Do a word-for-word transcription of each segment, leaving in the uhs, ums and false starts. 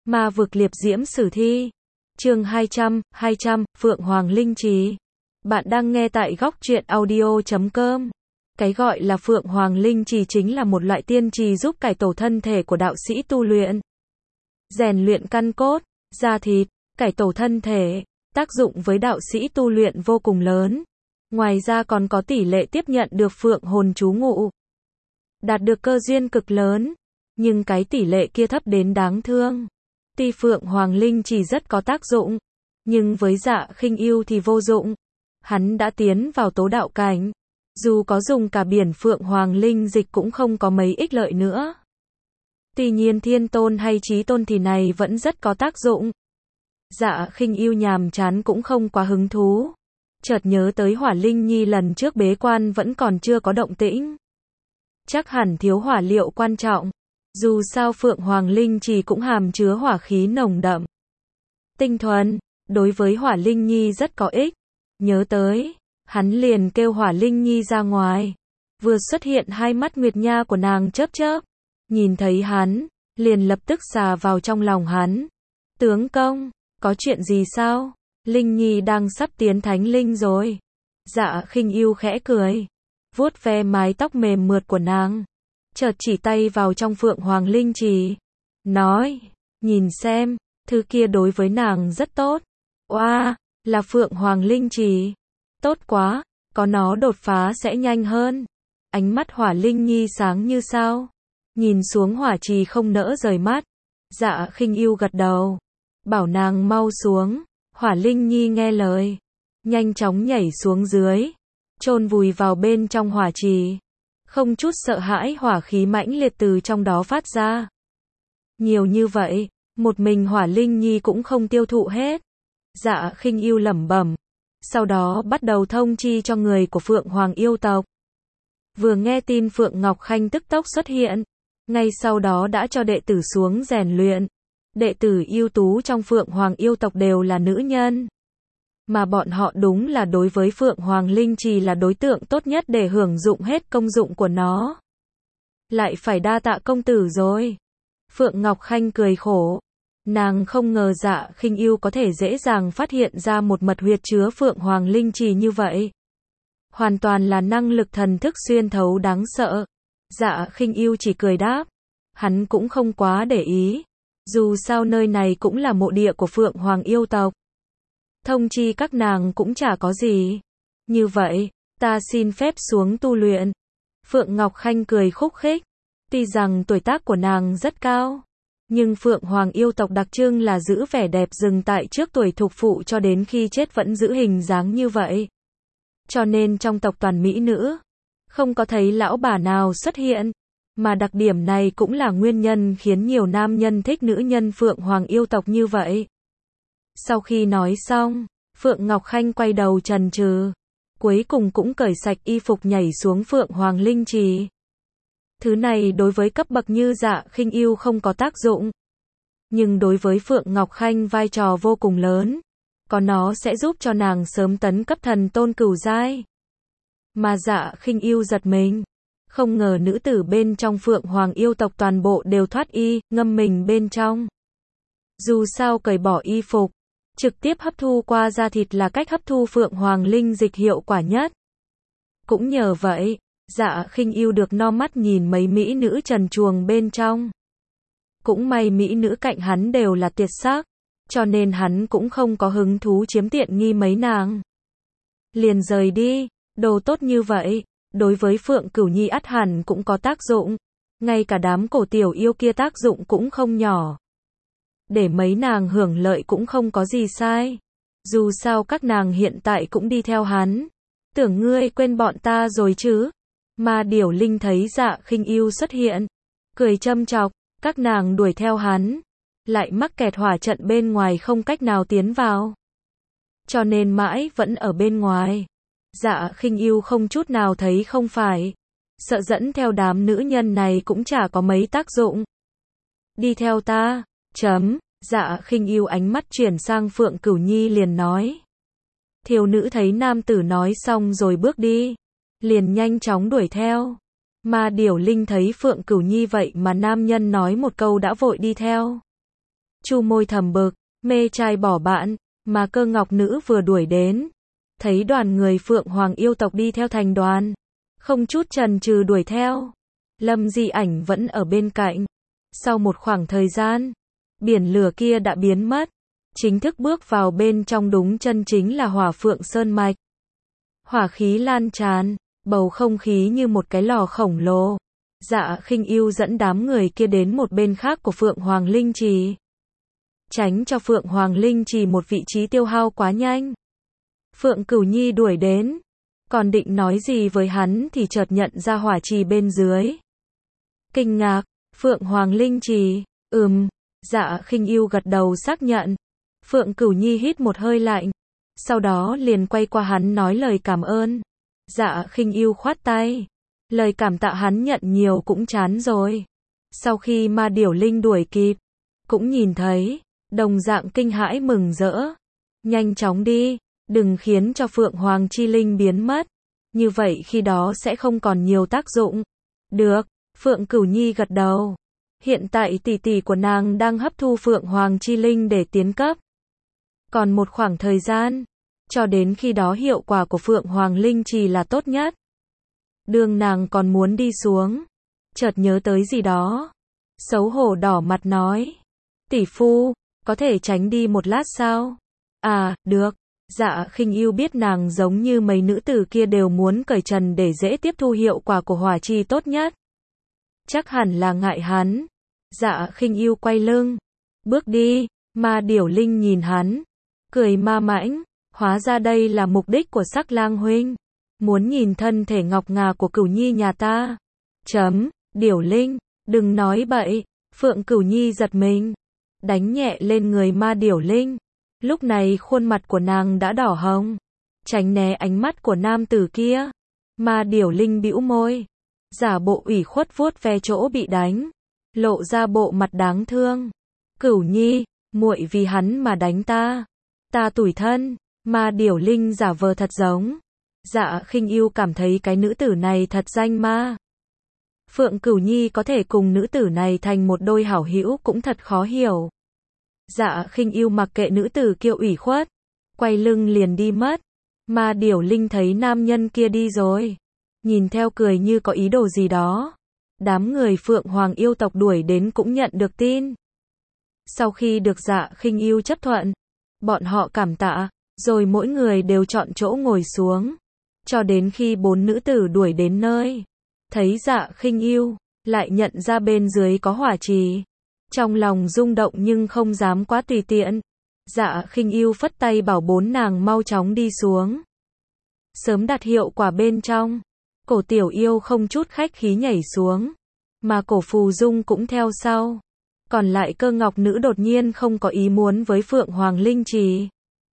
Ma vực liệp diễm sử thi. Chương hai trăm, hai trăm, Phượng Hoàng Linh Trì. Bạn đang nghe tại góc truyện audio chấm com. Cái gọi là Phượng Hoàng Linh Trì chính là một loại tiên trì giúp cải tổ thân thể của đạo sĩ tu luyện. Rèn luyện căn cốt, da thịt, cải tổ thân thể, tác dụng với đạo sĩ tu luyện vô cùng lớn. Ngoài ra còn có tỷ lệ tiếp nhận được phượng hồn trú ngụ. Đạt được cơ duyên cực lớn, nhưng cái tỷ lệ kia thấp đến đáng thương. Tuy Phượng Hoàng Linh Trì rất có tác dụng, nhưng với Dạ Khinh Ưu thì vô dụng. Hắn đã tiến vào tố đạo cảnh, dù có dùng cả biển Phượng Hoàng Linh dịch cũng không có mấy ích lợi nữa. Tuy nhiên Thiên Tôn hay Chí Tôn thì này vẫn rất có tác dụng. Dạ Khinh Ưu nhàm chán cũng không quá hứng thú. Chợt nhớ tới Hỏa Linh Nhi lần trước bế quan vẫn còn chưa có động tĩnh. Chắc hẳn thiếu hỏa liệu quan trọng. Dù sao Phượng Hoàng Linh Trì cũng hàm chứa hỏa khí nồng đậm. Tinh thuần, đối với Hỏa Linh Nhi rất có ích. Nhớ tới, hắn liền kêu Hỏa Linh Nhi ra ngoài. Vừa xuất hiện hai mắt nguyệt nha của nàng chớp chớp. Nhìn thấy hắn, liền lập tức xà vào trong lòng hắn. Tướng công, có chuyện gì sao? Linh Nhi đang sắp tiến thánh linh rồi. Dạ Khinh Ưu khẽ cười, vuốt ve mái tóc mềm mượt của nàng. Chợt chỉ tay vào trong Phượng Hoàng Linh Trì. Nói, nhìn xem, thứ kia đối với nàng rất tốt. Oa, là Phượng Hoàng Linh Trì. Tốt quá, có nó đột phá sẽ nhanh hơn. Ánh mắt Hỏa Linh Nhi sáng như sao. Nhìn xuống hỏa trì không nỡ rời mắt. Dạ Khinh Ưu gật đầu, bảo nàng mau xuống. Hỏa Linh Nhi nghe lời, nhanh chóng nhảy xuống dưới, chôn vùi vào bên trong hỏa trì. Không chút sợ hãi hỏa khí mãnh liệt từ trong đó phát ra. Nhiều như vậy, một mình Hỏa Linh Nhi cũng không tiêu thụ hết. Dạ Khinh Ưu lẩm bẩm, sau đó bắt đầu thông chi cho người của Phượng Hoàng yêu tộc. Vừa nghe tin Phượng Ngọc Khanh tức tốc xuất hiện, ngay sau đó đã cho đệ tử xuống rèn luyện. Đệ tử ưu tú trong Phượng Hoàng yêu tộc đều là nữ nhân. Mà bọn họ đúng là đối với Phượng Hoàng Linh Trì là đối tượng tốt nhất để hưởng dụng hết công dụng của nó. Lại phải đa tạ công tử rồi. Phượng Ngọc Khanh cười khổ. Nàng không ngờ Dạ Khinh Ưu có thể dễ dàng phát hiện ra một mật huyệt chứa Phượng Hoàng Linh Trì như vậy. Hoàn toàn là năng lực thần thức xuyên thấu đáng sợ. Dạ Khinh Ưu chỉ cười đáp. Hắn cũng không quá để ý. Dù sao nơi này cũng là mộ địa của Phượng Hoàng yêu tộc. Thông chi các nàng cũng chả có gì. Như vậy, ta xin phép xuống tu luyện. Phượng Ngọc Khanh cười khúc khích. Tuy rằng tuổi tác của nàng rất cao, nhưng Phượng Hoàng yêu tộc đặc trưng là giữ vẻ đẹp dừng tại trước tuổi thục phụ cho đến khi chết vẫn giữ hình dáng như vậy. Cho nên trong tộc toàn mỹ nữ, không có thấy lão bà nào xuất hiện. Mà đặc điểm này cũng là nguyên nhân khiến nhiều nam nhân thích nữ nhân Phượng Hoàng yêu tộc như vậy. Sau khi nói xong, Phượng Ngọc Khanh quay đầu chần chừ, cuối cùng cũng cởi sạch y phục nhảy xuống Phượng Hoàng Linh Trì. Thứ này đối với cấp bậc như Dạ Khinh Ưu không có tác dụng. Nhưng đối với Phượng Ngọc Khanh vai trò vô cùng lớn. Có nó sẽ giúp cho nàng sớm tấn cấp thần tôn cửu giai. Mà Dạ Khinh Ưu giật mình. Không ngờ nữ tử bên trong Phượng Hoàng yêu tộc toàn bộ đều thoát y, ngâm mình bên trong. Dù sao cởi bỏ y phục, trực tiếp hấp thu qua da thịt là cách hấp thu Phượng Hoàng Linh dịch hiệu quả nhất. Cũng nhờ vậy, Dạ Khinh Ưu được no mắt nhìn mấy mỹ nữ trần truồng bên trong. Cũng may mỹ nữ cạnh hắn đều là tuyệt sắc, cho nên hắn cũng không có hứng thú chiếm tiện nghi mấy nàng. Liền rời đi, đồ tốt như vậy. Đối với Phượng Cửu Nhi ắt hẳn cũng có tác dụng. Ngay cả đám cổ tiểu yêu kia tác dụng cũng không nhỏ. Để mấy nàng hưởng lợi cũng không có gì sai. Dù sao các nàng hiện tại cũng đi theo hắn. Tưởng ngươi quên bọn ta rồi chứ. Mà Điểu Linh thấy Dạ Khinh Ưu xuất hiện, cười châm chọc, các nàng đuổi theo hắn. Lại mắc kẹt hỏa trận bên ngoài không cách nào tiến vào. Cho nên mãi vẫn ở bên ngoài. Dạ Khinh Ưu không chút nào thấy không phải. Sợ dẫn theo đám nữ nhân này cũng chả có mấy tác dụng. Đi theo ta, chấm. Dạ Khinh Ưu ánh mắt chuyển sang Phượng Cửu Nhi liền nói. Thiếu nữ thấy nam tử nói xong rồi bước đi. Liền nhanh chóng đuổi theo. Mà Điểu Linh thấy Phượng Cửu Nhi vậy mà nam nhân nói một câu đã vội đi theo. Chu môi thầm bực, mê trai bỏ bạn, mà Cơ Ngọc Nữ vừa đuổi đến. Thấy đoàn người Phượng Hoàng yêu tộc đi theo thành đoàn. Không chút chần chừ đuổi theo. Lâm Di Ảnh vẫn ở bên cạnh. Sau một khoảng thời gian, biển lửa kia đã biến mất. Chính thức bước vào bên trong đúng chân chính là Hỏa Phượng Sơn Mạch. Hỏa khí lan tràn, bầu không khí như một cái lò khổng lồ. Dạ Khinh Ưu dẫn đám người kia đến một bên khác của Phượng Hoàng Linh Trì. Tránh cho Phượng Hoàng Linh Trì một vị trí tiêu hao quá nhanh. Phượng Cửu Nhi đuổi đến, còn định nói gì với hắn thì chợt nhận ra hỏa trì bên dưới. Kinh ngạc, Phượng Hoàng Linh Trì, ừm, Dạ Khinh Ưu gật đầu xác nhận. Phượng Cửu Nhi hít một hơi lạnh, sau đó liền quay qua hắn nói lời cảm ơn. Dạ Khinh Ưu khoát tay, lời cảm tạ hắn nhận nhiều cũng chán rồi. Sau khi Ma Điểu Linh đuổi kịp, cũng nhìn thấy, đồng dạng kinh hãi mừng rỡ. Nhanh chóng đi, đừng khiến cho Phượng Hoàng Chi Linh biến mất. Như vậy khi đó sẽ không còn nhiều tác dụng. Được, Phượng Cửu Nhi gật đầu. Hiện tại tỷ tỷ của nàng đang hấp thu Phượng Hoàng Chi Linh để tiến cấp. Còn một khoảng thời gian, cho đến khi đó hiệu quả của Phượng Hoàng Linh Trì là tốt nhất. Đường nàng còn muốn đi xuống, chợt nhớ tới gì đó. Xấu hổ đỏ mặt nói. Tỷ phu, có thể tránh đi một lát sao? À, được. Dạ Khinh Ưu biết nàng giống như mấy nữ tử kia đều muốn cởi trần để dễ tiếp thu hiệu quả của hỏa chi tốt nhất. Chắc hẳn là ngại hắn. Dạ Khinh Ưu quay lưng, bước đi. Ma Điểu Linh nhìn hắn, cười ma mãnh, hóa ra đây là mục đích của Sắc Lang huynh, muốn nhìn thân thể ngọc ngà của Cửu Nhi nhà ta. Chấm, Điểu Linh, đừng nói bậy. Phượng Cửu Nhi giật mình, đánh nhẹ lên người Ma Điểu Linh. Lúc này khuôn mặt của nàng đã đỏ hồng, tránh né ánh mắt của nam tử kia. Ma Điểu Linh bĩu môi, giả bộ ủy khuất vuốt ve chỗ bị đánh, lộ ra bộ mặt đáng thương. Cửu Nhi, muội vì hắn mà đánh ta, ta tủi thân. Ma Điểu Linh giả vờ thật giống. Dạ Khinh Ưu cảm thấy cái nữ tử này thật danh ma. Phượng Cửu Nhi có thể cùng nữ tử này thành một đôi hảo hữu cũng thật khó hiểu. Dạ Khinh Ưu mặc kệ nữ tử kia ủy khuất, quay lưng liền đi mất. Ma Điểu Linh thấy nam nhân kia đi rồi, nhìn theo cười như có ý đồ gì đó. Đám người Phượng Hoàng yêu tộc đuổi đến cũng nhận được tin. Sau khi được Dạ Khinh Ưu chấp thuận, bọn họ cảm tạ, rồi mỗi người đều chọn chỗ ngồi xuống. Cho đến khi bốn nữ tử đuổi đến nơi, thấy Dạ Khinh Ưu, lại nhận ra bên dưới có hỏa trì. Trong lòng rung động nhưng không dám quá tùy tiện. Dạ Khinh Ưu phất tay bảo bốn nàng mau chóng đi xuống. Sớm đặt hiệu quả bên trong. Cổ Tiểu Yêu không chút khách khí nhảy xuống, mà Cổ Phù Dung cũng theo sau. Còn lại Cơ Ngọc Nữ đột nhiên không có ý muốn với Phượng Hoàng Linh Trì,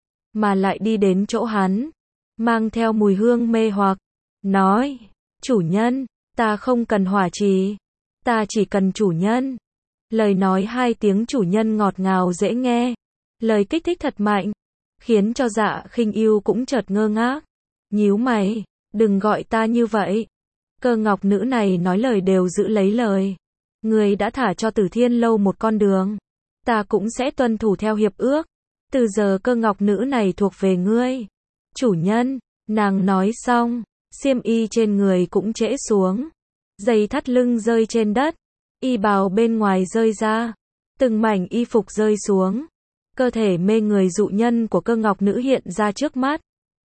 mà lại đi đến chỗ hắn, mang theo mùi hương mê hoặc, nói: "Chủ nhân, ta không cần hỏa trì, ta chỉ cần chủ nhân." Lời nói hai tiếng chủ nhân ngọt ngào dễ nghe, lời kích thích thật mạnh, khiến cho Dạ Khinh Ưu cũng chợt ngơ ngác, nhíu mày, "Đừng gọi ta như vậy." Cơ Ngọc Nữ này nói lời đều giữ lấy lời. Người đã thả cho Tử Thiên Lâu một con đường, ta cũng sẽ tuân thủ theo hiệp ước. Từ giờ Cơ Ngọc Nữ này thuộc về ngươi. Chủ nhân, nàng nói xong, xiêm y trên người cũng trễ xuống, dây thắt lưng rơi trên đất, y bào bên ngoài rơi ra, từng mảnh y phục rơi xuống. Cơ thể mê người dụ nhân của Cơ Ngọc Nữ hiện ra trước mắt.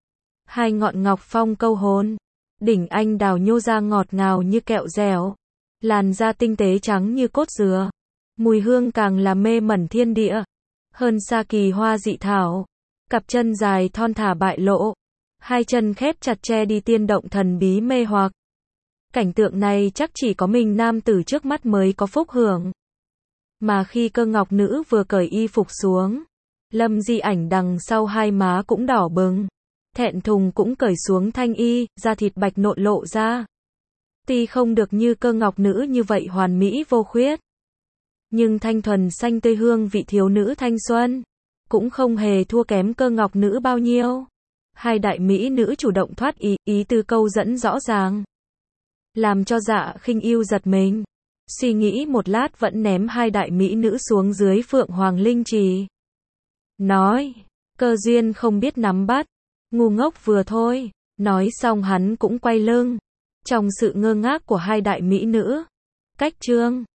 Hai ngọn ngọc phong câu hồn, đỉnh anh đào nhô ra ngọt ngào như kẹo dẻo, làn da tinh tế trắng như cốt dừa, mùi hương càng là mê mẩn thiên địa, hơn xa kỳ hoa dị thảo. Cặp chân dài thon thả bại lộ, hai chân khép chặt che đi tiên động thần bí mê hoặc. Cảnh tượng này chắc chỉ có mình nam tử trước mắt mới có phúc hưởng. Mà khi Cơ Ngọc Nữ vừa cởi y phục xuống, Lâm Di Ảnh đằng sau hai má cũng đỏ bừng, thẹn thùng cũng cởi xuống thanh y, da thịt bạch nộn lộ ra. Tuy không được như Cơ Ngọc Nữ như vậy hoàn mỹ vô khuyết, nhưng thanh thuần xanh tươi hương vị thiếu nữ thanh xuân, cũng không hề thua kém Cơ Ngọc Nữ bao nhiêu. Hai đại mỹ nữ chủ động thoát ý, ý từ câu dẫn rõ ràng, làm cho Dạ Khinh Ưu giật mình. Suy nghĩ một lát vẫn ném hai đại mỹ nữ xuống dưới Phượng Hoàng Linh Trì. Nói, cơ duyên không biết nắm bắt, ngu ngốc vừa thôi. Nói xong hắn cũng quay lưng. Trong sự ngơ ngác của hai đại mỹ nữ, cách chương